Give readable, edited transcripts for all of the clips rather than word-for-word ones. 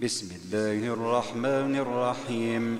بسم الله الرحمن الرحيم.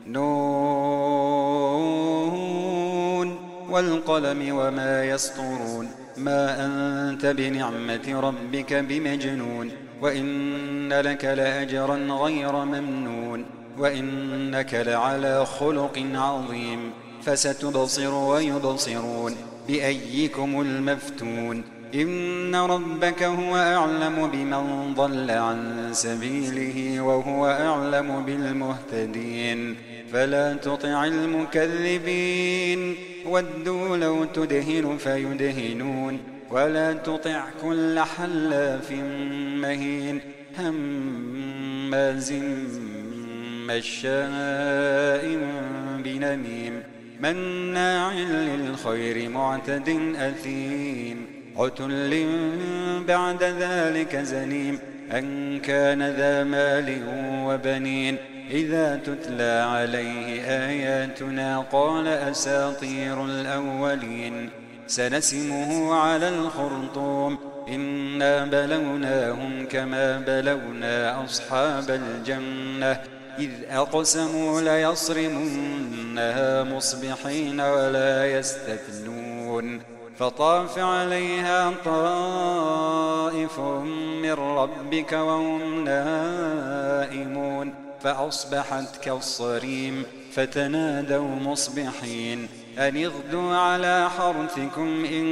نون والقلم وما يسطرون. ما أنت بنعمة ربك بمجنون. وإن لك لأجرا غير ممنون. وإنك لعلى خلق عظيم. فستبصر ويبصرون بأيكم المفتون. إن ربك هو أعلم بمن ضل عن سبيله وهو أعلم بالمهتدين. فلا تطع المكذبين ودوا لو تدهن فيدهنون. ولا تطع كل حلاف مهين هماز مشاء بنميم مناع للخير معتد أثيم عتل بعد ذلك زنيم أن كان ذا مال وبنين. إذا تتلى عليه آياتنا قال أساطير الأولين. سنسمه على الخرطوم. إنا بلوناهم كما بلونا أصحاب الجنة إذ أقسموا ليصرمنها مصبحين ولا يستثنون. فطاف عليها طائف من ربك وهم نائمون فأصبحت كالصريم. فتنادوا مصبحين أن اغدوا على حرثكم إن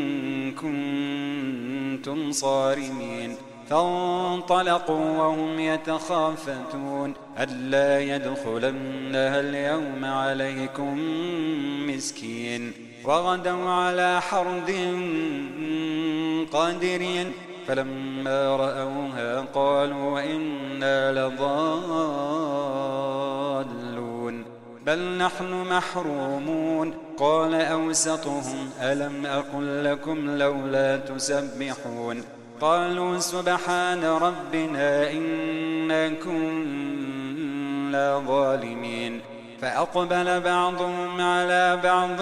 كنتم صارمين. فانطلقوا وهم يتخافتون ألا يدخلنها اليوم عليكم مسكين. وغدوا على حرد قادرين فلما رأوها قالوا إنا لضالون بل نحن محرومون. قال أوسطهم ألم أقل لكم لولا تسبحون. قالوا سبحان ربنا إنا كنا ظالمين. فأقبل بعضهم على بعض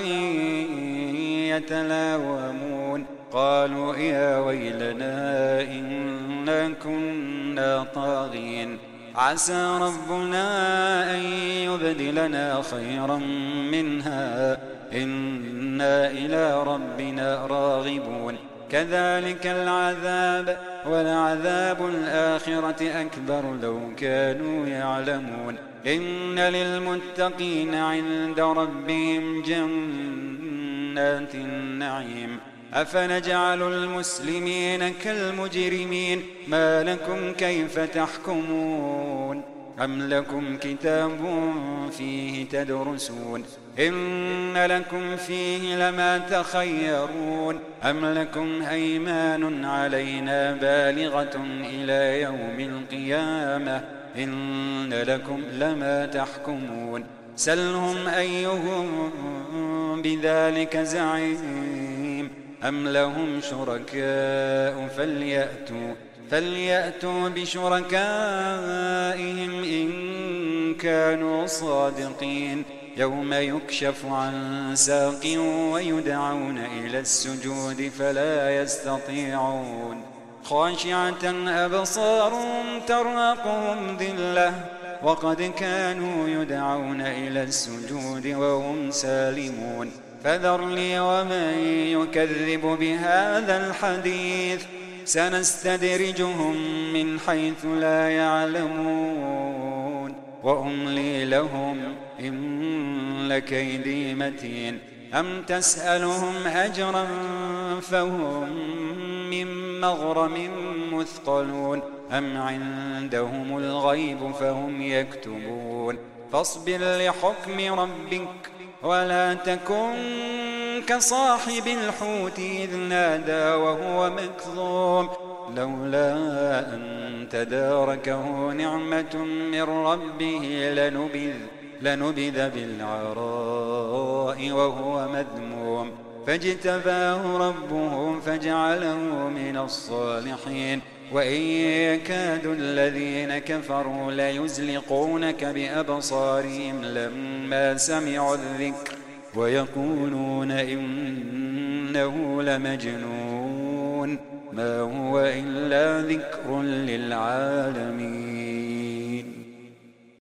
يتلاومون قالوا يا ويلنا إنا كنا طاغين. عسى ربنا أن يبدلنا خيرا منها إنا إلى ربنا راغبون. كذلك العذاب ولعذاب الآخرة أكبر لو كانوا يعلمون. إن للمتقين عند ربهم جنات النعيم. أفنجعل المسلمين كالمجرمين ما لكم كيف تحكمون. أم لكم كتاب فيه تدرسون إن لكم فيه لما تخيرون. أم لكم أيمان علينا بالغة إلى يوم القيامة إن لكم لما تحكمون. سلهم أيهم بذلك زعيم. أم لهم شركاء فليأتوا بشركائهم إن كانوا صادقين. يوم يكشف عن ساق ويدعون إلى السجود فلا يستطيعون. خاشعة أبصارهم ترهقهم ذلة وقد كانوا يدعون إلى السجود وهم سالمون. فذرني ومن يكذب بهذا الحديث سنستدرجهم من حيث لا يعلمون وأملي لهم إن كيدي متين. أم تسألهم أجرا فهم من مغرم مثقلون أم عندهم الغيب فهم يكتبون. فاصبر لحكم ربك ولا تكن كصاحب الحوت إذ نادى وهو مكظوم لولا أن تداركه نعمة من ربه لنبذ بالعراء وهو مذموم. فاجتباه ربه فجعله من الصالحين. وإن يكاد الذين كفروا ليزلقونك بأبصارهم لما سمعوا الذكر ويقولون إنه لمجنون ما هو إلا ذكر للعالمين.